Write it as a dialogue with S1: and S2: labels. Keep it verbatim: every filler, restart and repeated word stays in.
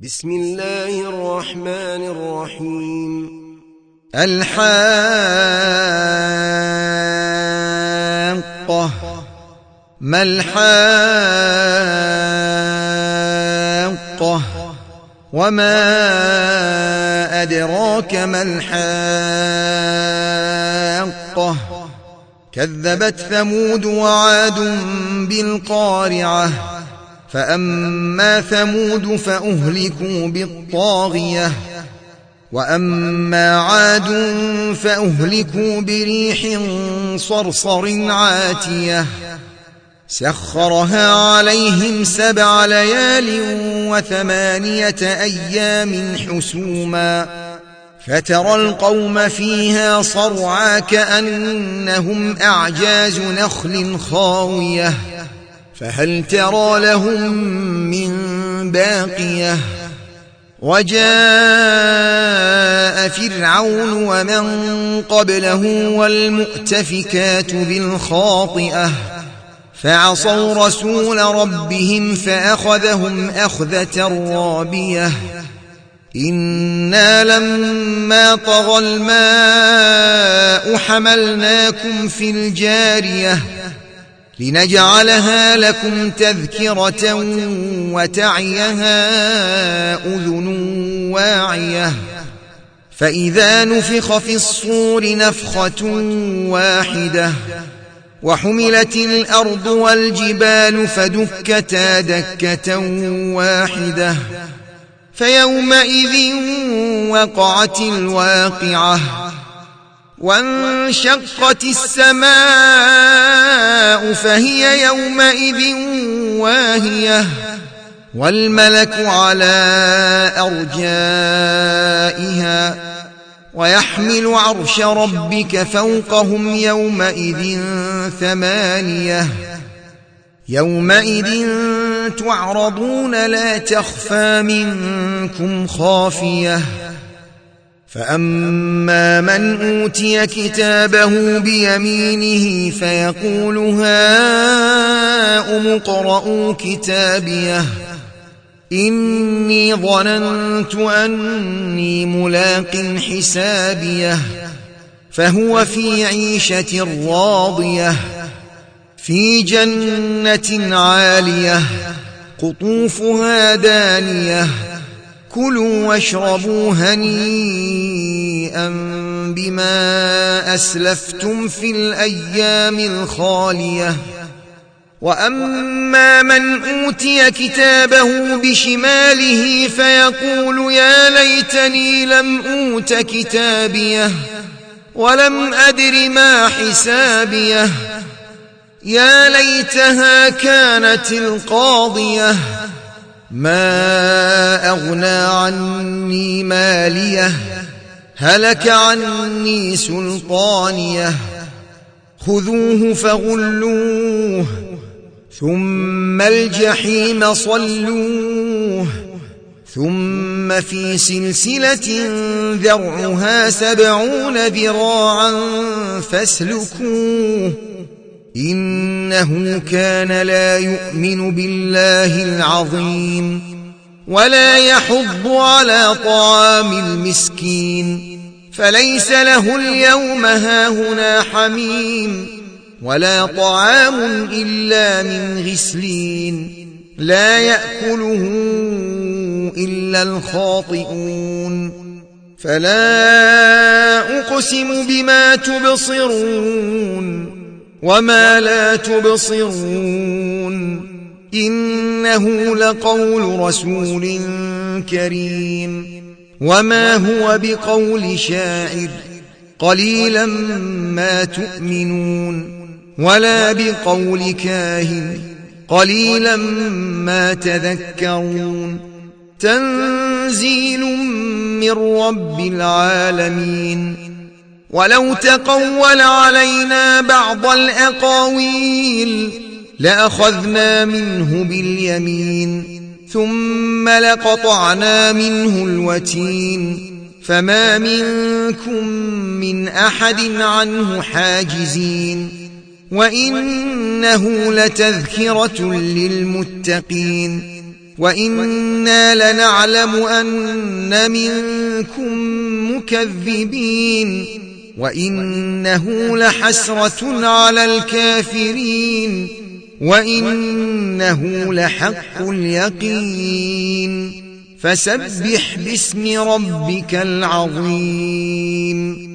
S1: بسم الله الرحمن الرحيم.
S2: الحاقة. ما الحاقة؟ وما أدراك ما الحاقة؟ كذبت ثمود وعاد بالقارعة. فأما ثمود فأهلكوا بالطاغية، وأما عاد فأهلكوا بريح صرصر عاتية سخرها عليهم سبع ليال وثمانية أيام حسوما، فترى القوم فيها صرعى كأنهم أعجاز نخل خاوية، فهل ترى لهم من باقية. وجاء فرعون ومن قبله والمؤتفكات بالخاطئة فعصوا رسول ربهم فأخذهم أخذة رابية. إنا لما طغى الماء حملناكم في الجارية لنجعلها لكم تذكرة وتعيها أذن واعية. فإذا نفخ في الصور نفخة واحدة وحملت الأرض والجبال فدكتا دكة واحدة فيومئذ وقعت الواقعة. وانشقت السماء فهي يومئذ واهية والملك على أرجائها ويحمل عرش ربك فوقهم يومئذ ثمانية. يومئذ تعرضون لا تخفى منكم خافية. فأما من أوتي كتابه بيمينه فيقول هاؤم اقرءوا كتابيه إني ظننت أني ملاق حسابيه. فهو في عيشة راضية في جنة عالية قطوفها دانية كلوا واشربوا هنيئا بما أسلفتم في الأيام الخالية. وأما من أوتي كتابه بشماله فيقول يا ليتني لم أوت كتابيه ولم أدر ما حسابيه يا ليتها كانت القاضية ما أغنى عني ماليه هلك عني سلطانيه. خذوه فغلوه ثم الجحيم صلوه ثم في سلسلة ذرعها سبعون ذراعا فاسلكوه إنه كان لا يؤمن بالله العظيم ولا يحض على طعام المسكين فليس له اليوم هاهنا حميم ولا طعام إلا من غسلين لا يأكله إلا الخاطئون. فلا أقسم بما تبصرون وما لا تبصرون إنه لقول رسول كريم وما هو بقول شاعر قليلا ما تؤمنون ولا بقول كاهن قليلا ما تذكرون. تنزيل من رب العالمين. ولو تقول علينا بعض الأقاويل لأخذنا منه باليمين ثم لقطعنا منه الوتين فما منكم من أحد عنه حاجزين. وإنه لتذكرة للمتقين وإنا لنعلم أن منكم مكذبين وإنه لحسرة على الكافرين وإنه لحق اليقين فسبح باسم ربك العظيم